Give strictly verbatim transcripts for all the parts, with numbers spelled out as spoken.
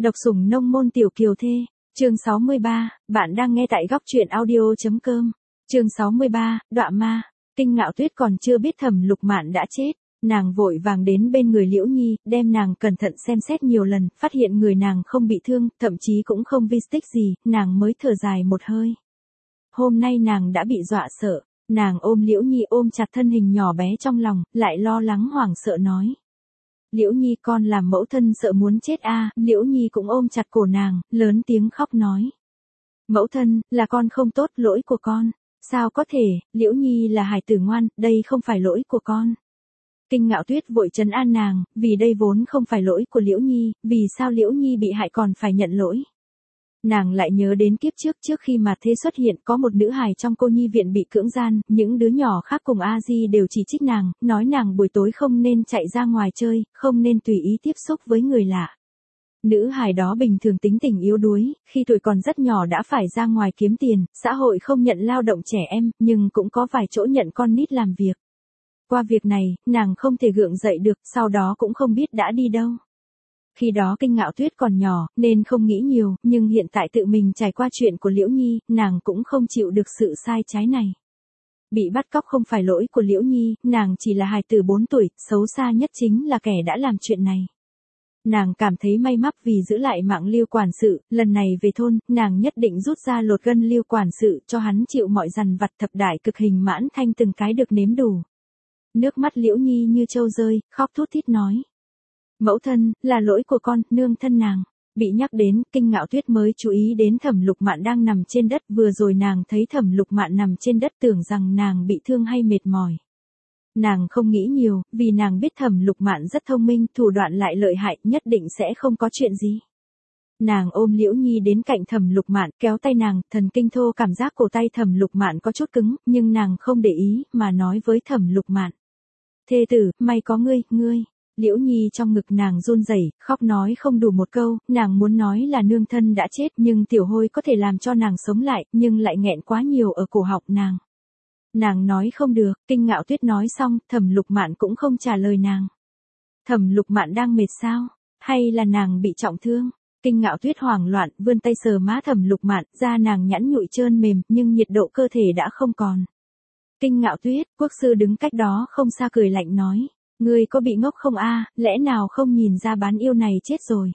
Độc sủng nông môn tiểu kiều thê, chương sáu mươi ba, bạn đang nghe tại góc truyện audio.com. Chương sáu mươi ba, Đọa ma. Kinh Ngạo Tuyết còn chưa biết Thẩm Lục Mạn đã chết, nàng vội vàng đến bên người Liễu Nhi, đem nàng cẩn thận xem xét nhiều lần, phát hiện người nàng không bị thương, thậm chí cũng không vi tích gì, nàng mới thở dài một hơi. Hôm nay nàng đã bị dọa sợ, nàng ôm Liễu Nhi ôm chặt thân hình nhỏ bé trong lòng, lại lo lắng hoảng sợ nói. Liễu Nhi, con làm mẫu thân sợ muốn chết a. À. Liễu Nhi cũng ôm chặt cổ nàng, lớn tiếng khóc nói. Mẫu thân, là con không tốt, lỗi của con. Sao có thể, Liễu Nhi là hài tử ngoan, đây không phải lỗi của con. Kinh Ngạo Tuyết vội trấn an nàng, vì đây vốn không phải lỗi của Liễu Nhi, vì sao Liễu Nhi bị hại còn phải nhận lỗi. Nàng lại nhớ đến kiếp trước trước khi mà thế xuất hiện có một nữ hài trong cô nhi viện bị cưỡng gian, những đứa nhỏ khác cùng A Di đều chỉ trích nàng, nói nàng buổi tối không nên chạy ra ngoài chơi, không nên tùy ý tiếp xúc với người lạ. Nữ hài đó bình thường tính tình yếu đuối, khi tuổi còn rất nhỏ đã phải ra ngoài kiếm tiền, xã hội không nhận lao động trẻ em, nhưng cũng có vài chỗ nhận con nít làm việc. Qua việc này, nàng không thể gượng dậy được, sau đó cũng không biết đã đi đâu. Khi đó Kinh Ngạo Tuyết còn nhỏ, nên không nghĩ nhiều, nhưng hiện tại tự mình trải qua chuyện của Liễu Nhi, nàng cũng không chịu được sự sai trái này. Bị bắt cóc không phải lỗi của Liễu Nhi, nàng chỉ là hài tử bốn tuổi, xấu xa nhất chính là kẻ đã làm chuyện này. Nàng cảm thấy may mắn vì giữ lại mạng Lưu quản sự, lần này về thôn, nàng nhất định rút ra lột gân Lưu quản sự cho hắn chịu mọi dằn vặt thập đại cực hình mãn thanh từng cái được nếm đủ. Nước mắt Liễu Nhi như trâu rơi, khóc thút thít nói. Mẫu thân, là lỗi của con, nương thân nàng. Bị nhắc đến, Kinh Ngạo Tuyết mới chú ý đến Thẩm Lục Mạn đang nằm trên đất, vừa rồi nàng thấy Thẩm Lục Mạn nằm trên đất tưởng rằng nàng bị thương hay mệt mỏi. Nàng không nghĩ nhiều, vì nàng biết Thẩm Lục Mạn rất thông minh, thủ đoạn lại lợi hại, nhất định sẽ không có chuyện gì. Nàng ôm Liễu Nhi đến cạnh Thẩm Lục Mạn, kéo tay nàng, thần kinh thô cảm giác cổ tay Thẩm Lục Mạn có chút cứng, nhưng nàng không để ý, mà nói với Thẩm Lục Mạn. Thê tử, may có ngươi, ngươi. Liễu Nhi trong ngực nàng run rẩy, khóc nói không đủ một câu, nàng muốn nói là nương thân đã chết nhưng tiểu hôi có thể làm cho nàng sống lại, nhưng lại nghẹn quá nhiều ở cổ họng nàng. Nàng nói không được, Kinh Ngạo Tuyết nói xong, Thẩm Lục Mạn cũng không trả lời nàng. Thẩm Lục Mạn đang mệt sao? Hay là nàng bị trọng thương? Kinh Ngạo Tuyết hoảng loạn, vươn tay sờ má Thẩm Lục Mạn, da nàng nhẵn nhụi trơn mềm, nhưng nhiệt độ cơ thể đã không còn. Kinh Ngạo Tuyết, quốc sư đứng cách đó không xa cười lạnh nói. Ngươi có bị ngốc không a? Lẽ nào không nhìn ra bán yêu này chết rồi?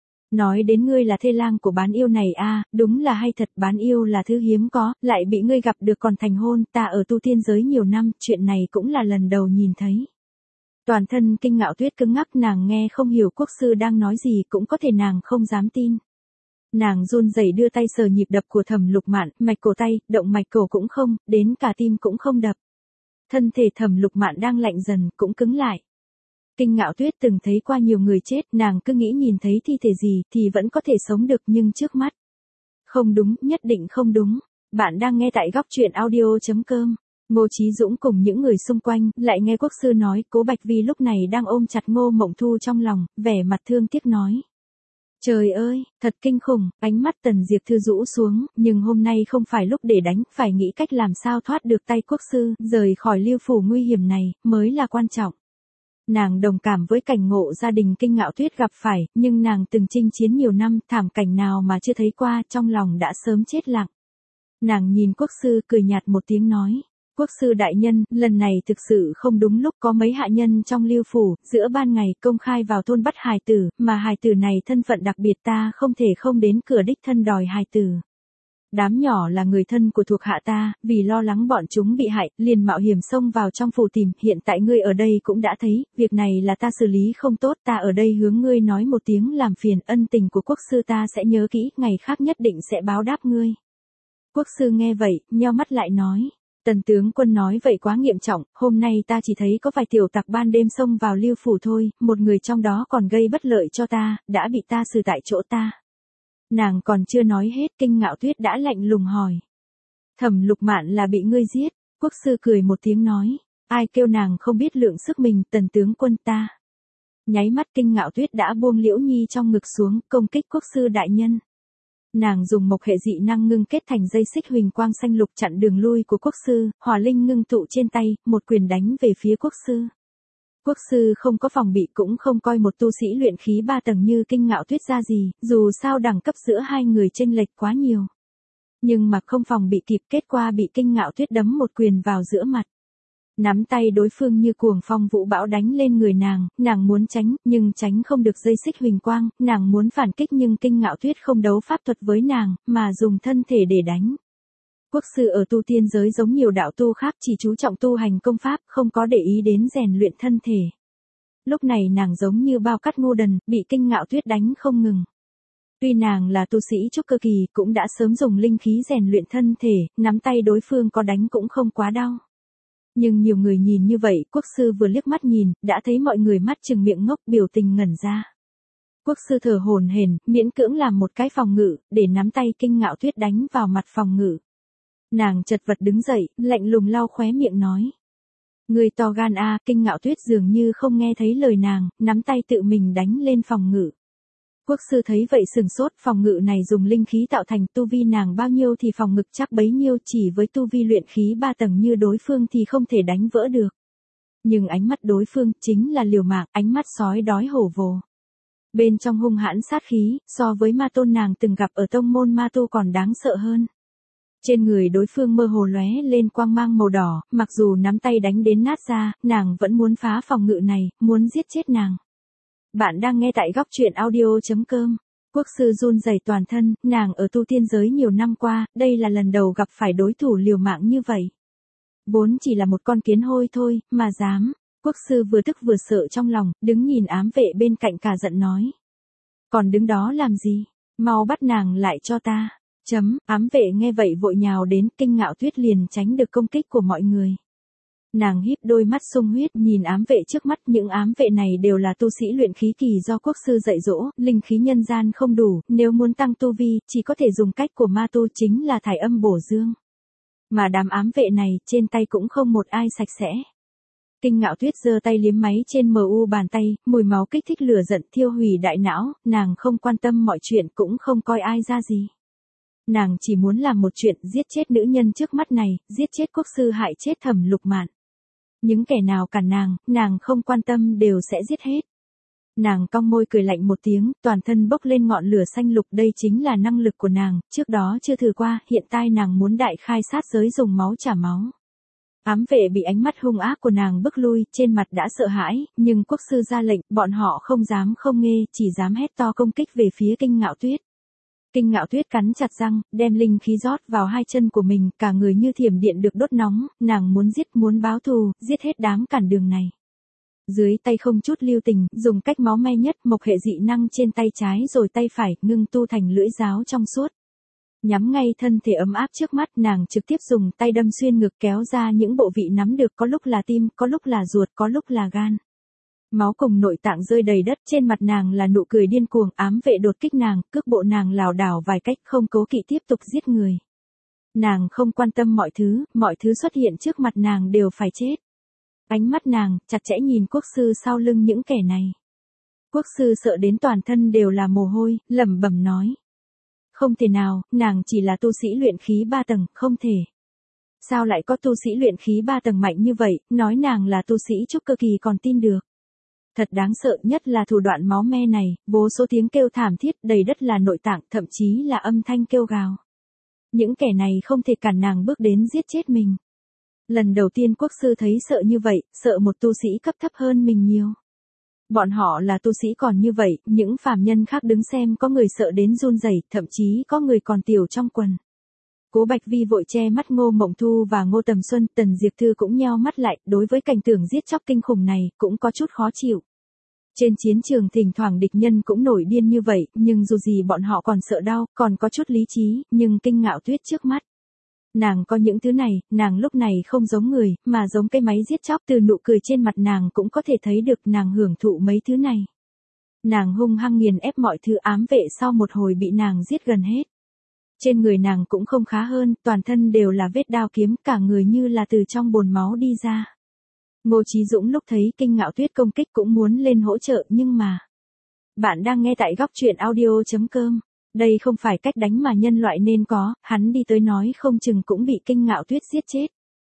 Nói đến ngươi là thê lang của bán yêu này a, đúng là hay thật, bán yêu là thứ hiếm có, lại bị ngươi gặp được còn thành hôn, ta ở tu tiên giới nhiều năm, chuyện này cũng là lần đầu nhìn thấy. Toàn thân Kinh Ngạo Tuyết cứng ngắc, nàng nghe không hiểu quốc sư đang nói gì, cũng có thể nàng không dám tin. Nàng run rẩy đưa tay sờ nhịp đập của Thẩm Lục Mạn, mạch cổ tay, động mạch cổ cũng không, đến cả tim cũng không đập. Thân thể Thẩm Lục Mạn đang lạnh dần, cũng cứng lại. Kinh Ngạo Tuyết từng thấy qua nhiều người chết, nàng cứ nghĩ nhìn thấy thi thể gì thì vẫn có thể sống được, nhưng trước mắt. Không đúng, nhất định không đúng. Bạn đang nghe tại góc truyện audio.com. Ngô Chí Dũng cùng những người xung quanh, lại nghe quốc sư nói, Cố Bạch Vi lúc này đang ôm chặt Ngô Mộng Thu trong lòng, vẻ mặt thương tiếc nói. Trời ơi, thật kinh khủng, ánh mắt Tần Diệp Thư rũ xuống, nhưng hôm nay không phải lúc để đánh, phải nghĩ cách làm sao thoát được tay quốc sư, rời khỏi Lưu phủ nguy hiểm này, mới là quan trọng. Nàng đồng cảm với cảnh ngộ gia đình Kinh Ngạo Tuyết gặp phải, nhưng nàng từng chinh chiến nhiều năm, thảm cảnh nào mà chưa thấy qua, trong lòng đã sớm chết lặng. Nàng nhìn quốc sư cười nhạt một tiếng nói. Quốc sư đại nhân, lần này thực sự không đúng lúc, có mấy hạ nhân trong Lưu phủ, giữa ban ngày công khai vào thôn bắt hài tử, mà hài tử này thân phận đặc biệt, ta không thể không đến cửa đích thân đòi hài tử. Đám nhỏ là người thân của thuộc hạ ta, vì lo lắng bọn chúng bị hại, liền mạo hiểm xông vào trong phủ tìm, hiện tại ngươi ở đây cũng đã thấy, việc này là ta xử lý không tốt, ta ở đây hướng ngươi nói một tiếng làm phiền, ân tình của quốc sư ta sẽ nhớ kỹ, ngày khác nhất định sẽ báo đáp ngươi. Quốc sư nghe vậy, nheo mắt lại nói. Tần tướng quân nói vậy quá nghiêm trọng, hôm nay ta chỉ thấy có vài tiểu tặc ban đêm xông vào Lưu phủ thôi, một người trong đó còn gây bất lợi cho ta, đã bị ta xử tại chỗ ta. Nàng còn chưa nói hết, Kinh Ngạo Tuyết đã lạnh lùng hỏi. Thẩm Lục Mạn là bị ngươi giết, quốc sư cười một tiếng nói, ai kêu nàng không biết lượng sức mình, Tần tướng quân ta. Nháy mắt Kinh Ngạo Tuyết đã buông Liễu Nhi trong ngực xuống, công kích quốc sư đại nhân. Nàng dùng mộc hệ dị năng ngưng kết thành dây xích huỳnh quang xanh lục chặn đường lui của quốc sư, hỏa linh ngưng tụ trên tay, một quyền đánh về phía quốc sư. Quốc sư không có phòng bị cũng không coi một tu sĩ luyện khí ba tầng như Kinh Ngạo Tuyết ra gì, dù sao đẳng cấp giữa hai người chênh lệch quá nhiều. Nhưng mà không phòng bị kịp, kết quả bị Kinh Ngạo Tuyết đấm một quyền vào giữa mặt. Nắm tay đối phương như cuồng phong vũ bão đánh lên người nàng, nàng muốn tránh, nhưng tránh không được dây xích huỳnh quang, nàng muốn phản kích nhưng Kinh Ngạo Tuyết không đấu pháp thuật với nàng, mà dùng thân thể để đánh. Quốc sư ở tu tiên giới giống nhiều đạo tu khác chỉ chú trọng tu hành công pháp, không có để ý đến rèn luyện thân thể. Lúc này nàng giống như bao cát ngu đần, bị Kinh Ngạo Tuyết đánh không ngừng. Tuy nàng là tu sĩ trúc cơ kỳ, cũng đã sớm dùng linh khí rèn luyện thân thể, nắm tay đối phương có đánh cũng không quá đau. Nhưng nhiều người nhìn như vậy, quốc sư vừa liếc mắt nhìn, đã thấy mọi người mắt trừng miệng ngốc, biểu tình ngẩn ra. Quốc sư thở hổn hển, miễn cưỡng làm một cái phòng ngự, để nắm tay Kinh Ngạo Tuyết đánh vào mặt phòng ngự. Nàng chật vật đứng dậy, lạnh lùng lau khóe miệng nói. Người to gan a, Kinh Ngạo Tuyết dường như không nghe thấy lời nàng, nắm tay tự mình đánh lên phòng ngự. Quốc sư thấy vậy sừng sốt, phòng ngự này dùng linh khí tạo thành, tu vi nàng bao nhiêu thì phòng ngự chắc bấy nhiêu, chỉ với tu vi luyện khí ba tầng như đối phương thì không thể đánh vỡ được. Nhưng ánh mắt đối phương chính là liều mạng, ánh mắt sói đói hổ vồ. Bên trong hung hãn sát khí, so với ma tôn nàng từng gặp ở tông môn ma tu còn đáng sợ hơn. Trên người đối phương mơ hồ lóe lên quang mang màu đỏ, mặc dù nắm tay đánh đến nát ra, nàng vẫn muốn phá phòng ngự này, muốn giết chết nàng. Bạn đang nghe tại góc truyện audio chấm com. Quốc sư run rẩy toàn thân, nàng ở tu tiên giới nhiều năm qua, đây là lần đầu gặp phải đối thủ liều mạng như vậy. Vốn chỉ là một con kiến hôi thôi, mà dám. Quốc sư vừa tức vừa sợ trong lòng, đứng nhìn ám vệ bên cạnh cả giận nói. Còn đứng đó làm gì? Mau bắt nàng lại cho ta. Chấm, ám vệ nghe vậy vội nhào đến, Kinh Ngạo Tuyết liền tránh được công kích của mọi người. Nàng híp đôi mắt sung huyết nhìn ám vệ trước mắt, những ám vệ này đều là tu sĩ luyện khí kỳ do quốc sư dạy dỗ, linh khí nhân gian không đủ, nếu muốn tăng tu vi, chỉ có thể dùng cách của ma tu chính là thải âm bổ dương. Mà đám ám vệ này, trên tay cũng không một ai sạch sẽ. Kinh Ngạo Tuyết giơ tay liếm máy trên mờ u bàn tay, mùi máu kích thích lửa giận thiêu hủy đại não, nàng không quan tâm mọi chuyện cũng không coi ai ra gì. Nàng chỉ muốn làm một chuyện, giết chết nữ nhân trước mắt này, giết chết quốc sư hại chết Thẩm Lục Mạn. Những kẻ nào cản nàng, nàng không quan tâm đều sẽ giết hết. Nàng cong môi cười lạnh một tiếng, toàn thân bốc lên ngọn lửa xanh lục, đây chính là năng lực của nàng, trước đó chưa thử qua, hiện tại nàng muốn đại khai sát giới dùng máu trả máu. Ám vệ bị ánh mắt hung ác của nàng bức lui, trên mặt đã sợ hãi, nhưng quốc sư ra lệnh, bọn họ không dám không nghe, chỉ dám hét to công kích về phía Kinh Ngạo Tuyết. Kinh Ngạo Tuyết cắn chặt răng, đem linh khí rót vào hai chân của mình, cả người như thiểm điện được đốt nóng, nàng muốn giết, muốn báo thù, giết hết đám cản đường này. Dưới tay không chút lưu tình, dùng cách máu me nhất, mộc hệ dị năng trên tay trái rồi tay phải, ngưng tu thành lưỡi giáo trong suốt. Nhắm ngay thân thể ấm áp trước mắt, nàng trực tiếp dùng tay đâm xuyên ngực kéo ra những bộ vị nắm được, có lúc là tim, có lúc là ruột, có lúc là gan. Máu cùng nội tạng rơi đầy đất, trên mặt nàng là nụ cười điên cuồng, ám vệ đột kích nàng, cước bộ nàng lảo đảo vài cách, không cố kỵ tiếp tục giết người. Nàng không quan tâm mọi thứ, mọi thứ xuất hiện trước mặt nàng đều phải chết. Ánh mắt nàng chặt chẽ nhìn quốc sư sau lưng những kẻ này. Quốc sư sợ đến toàn thân đều là mồ hôi, lẩm bẩm nói. Không thể nào, nàng chỉ là tu sĩ luyện khí ba tầng, không thể. Sao lại có tu sĩ luyện khí ba tầng mạnh như vậy, nói nàng là tu sĩ trúc cơ kỳ còn tin được. Thật đáng sợ, nhất là thủ đoạn máu me này, vô số tiếng kêu thảm thiết, đầy đất là nội tạng, thậm chí là âm thanh kêu gào. Những kẻ này không thể cản nàng bước đến giết chết mình. Lần đầu tiên quốc sư thấy sợ như vậy, sợ một tu sĩ cấp thấp hơn mình nhiều. Bọn họ là tu sĩ còn như vậy, những phàm nhân khác đứng xem có người sợ đến run rẩy, thậm chí có người còn tiểu trong quần. Cố Bạch Vi vội che mắt Ngô Mộng Thu và Ngô Tầm Xuân, Tần Diệp Thư cũng nheo mắt lại, đối với cảnh tượng giết chóc kinh khủng này, cũng có chút khó chịu. Trên chiến trường thỉnh thoảng địch nhân cũng nổi điên như vậy, nhưng dù gì bọn họ còn sợ đau, còn có chút lý trí, nhưng Kinh Ngạo Tuyết trước mắt. Nàng có những thứ này, nàng lúc này không giống người, mà giống cái máy giết chóc, từ nụ cười trên mặt nàng cũng có thể thấy được nàng hưởng thụ mấy thứ này. Nàng hung hăng nghiền ép mọi thứ, ám vệ sau một hồi bị nàng giết gần hết. Trên người nàng cũng không khá hơn, toàn thân đều là vết đao kiếm, cả người như là từ trong bồn máu đi ra. Ngô Chí Dũng lúc thấy Kinh Ngạo Tuyết công kích cũng muốn lên hỗ trợ nhưng mà... Bạn đang nghe tại góc truyện audio chấm com. Đây không phải cách đánh mà nhân loại nên có, hắn đi tới nói không chừng cũng bị Kinh Ngạo Tuyết giết chết.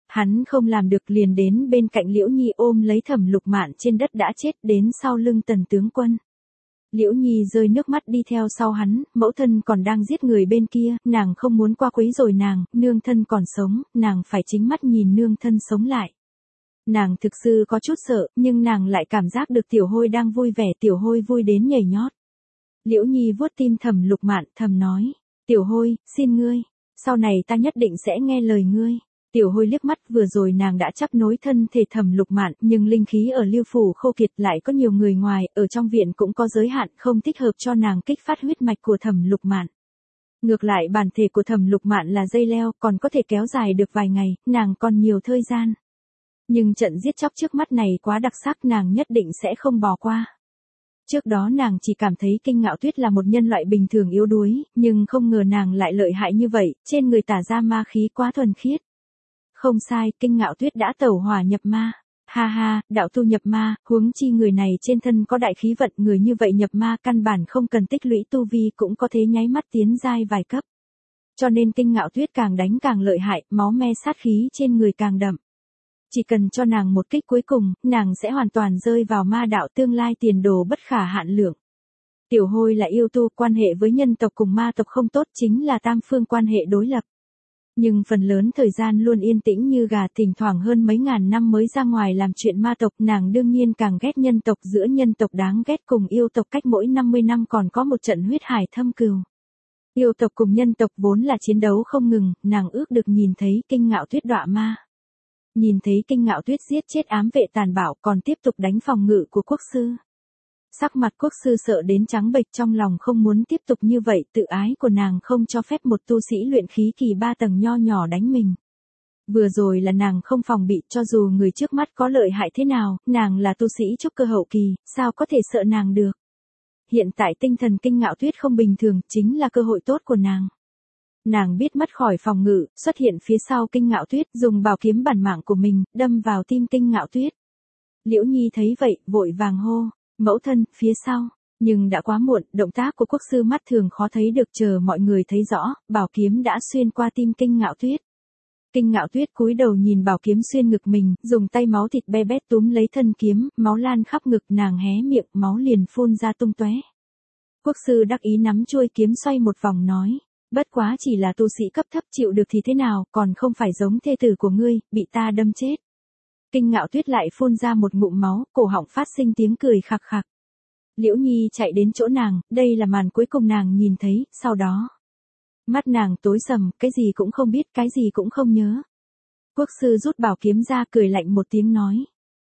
Hắn không làm được liền đến bên cạnh Liễu Nhi ôm lấy Thẩm Lục Mạn trên đất đã chết đến sau lưng Tần tướng quân. Liễu Nhi rơi nước mắt đi theo sau hắn, mẫu thân còn đang giết người bên kia, nàng không muốn qua quấy rồi nàng, nương thân còn sống, nàng phải chính mắt nhìn nương thân sống lại. Nàng thực sự có chút sợ, nhưng nàng lại cảm giác được Tiểu Hôi đang vui vẻ, Tiểu Hôi vui đến nhảy nhót. Liễu Nhi vuốt tim Thẩm Lục Mạn, thầm nói, Tiểu Hôi, xin ngươi, sau này ta nhất định sẽ nghe lời ngươi. Tiểu Hôi liếc mắt, vừa rồi nàng đã chấp nối thân thể Thẩm Lục Mạn, nhưng linh khí ở Lưu phủ khô kiệt, lại có nhiều người ngoài, ở trong viện cũng có giới hạn, không thích hợp cho nàng kích phát huyết mạch của Thẩm Lục Mạn. Ngược lại bản thể của Thẩm Lục Mạn là dây leo, còn có thể kéo dài được vài ngày, nàng còn nhiều thời gian. Nhưng trận giết chóc trước mắt này quá đặc sắc, nàng nhất định sẽ không bỏ qua. Trước đó nàng chỉ cảm thấy Kinh Ngạo Tuyết là một nhân loại bình thường yếu đuối, nhưng không ngờ nàng lại lợi hại như vậy, trên người tả ra ma khí quá thuần khiết. Không sai, Kinh Ngạo Tuyết đã tẩu hỏa nhập ma. Ha ha, đạo tu nhập ma, huống chi người này trên thân có đại khí vận, người như vậy nhập ma căn bản không cần tích lũy tu vi cũng có thể nháy mắt tiến giai vài cấp. Cho nên Kinh Ngạo Tuyết càng đánh càng lợi hại, máu me sát khí trên người càng đậm. Chỉ cần cho nàng một kích cuối cùng, nàng sẽ hoàn toàn rơi vào ma đạo, tương lai tiền đồ bất khả hạn lượng. Tiểu Hôi là yêu tu, quan hệ với nhân tộc cùng ma tộc không tốt, chính là tam phương quan hệ đối lập. Nhưng phần lớn thời gian luôn yên tĩnh như gà, thỉnh thoảng hơn mấy ngàn năm mới ra ngoài làm chuyện ma tộc, nàng đương nhiên càng ghét nhân tộc, giữa nhân tộc đáng ghét cùng yêu tộc cách mỗi năm mươi năm còn có một trận huyết hải thâm cừu. Yêu tộc cùng nhân tộc vốn là chiến đấu không ngừng, nàng ước được nhìn thấy Kinh Ngạo Tuyết đọa ma. Nhìn thấy Kinh Ngạo Tuyết giết chết ám vệ tàn bạo, còn tiếp tục đánh phòng ngự của quốc sư. Sắc mặt quốc sư sợ đến trắng bệch, trong lòng không muốn tiếp tục như vậy, tự ái của nàng không cho phép một tu sĩ luyện khí kỳ ba tầng nho nhỏ đánh mình. Vừa rồi là nàng không phòng bị, cho dù người trước mắt có lợi hại thế nào, nàng là tu sĩ trúc cơ hậu kỳ, sao có thể sợ nàng được. Hiện tại tinh thần Kinh Ngạo Tuyết không bình thường, chính là cơ hội tốt của nàng. Nàng biết mất khỏi phòng ngự, xuất hiện phía sau Kinh Ngạo Tuyết, dùng bảo kiếm bản mạng của mình, đâm vào tim Kinh Ngạo Tuyết. Liễu Nhi thấy vậy, vội vàng hô, mẫu thân, phía sau. Nhưng đã quá muộn, động tác của quốc sư mắt thường khó thấy được, chờ mọi người thấy rõ, bảo kiếm đã xuyên qua tim Kinh Ngạo Tuyết. Kinh Ngạo Tuyết cúi đầu nhìn bảo kiếm xuyên ngực mình, dùng tay máu thịt be bét túm lấy thân kiếm, máu lan khắp ngực, nàng hé miệng, máu liền phun ra tung tóe. Quốc sư đắc ý nắm chuôi kiếm xoay một vòng nói, bất quá chỉ là tu sĩ cấp thấp, chịu được thì thế nào, còn không phải giống thê tử của ngươi, bị ta đâm chết. Kinh Ngạo Tuyết lại phun ra một ngụm máu, cổ họng phát sinh tiếng cười khạc khạc. Liễu Nhi chạy đến chỗ nàng, đây là màn cuối cùng nàng nhìn thấy, sau đó. Mắt nàng tối sầm, cái gì cũng không biết, cái gì cũng không nhớ. Quốc sư rút bảo kiếm ra, cười lạnh một tiếng nói.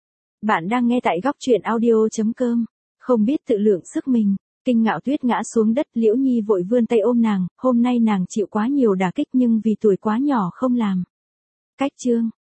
Bạn đang nghe tại góc truyện audio chấm com, không biết tự lượng sức mình. Kinh Ngạo Tuyết ngã xuống đất, Liễu Nhi vội vươn tay ôm nàng, hôm nay nàng chịu quá nhiều đả kích nhưng vì tuổi quá nhỏ không làm. Cách chương.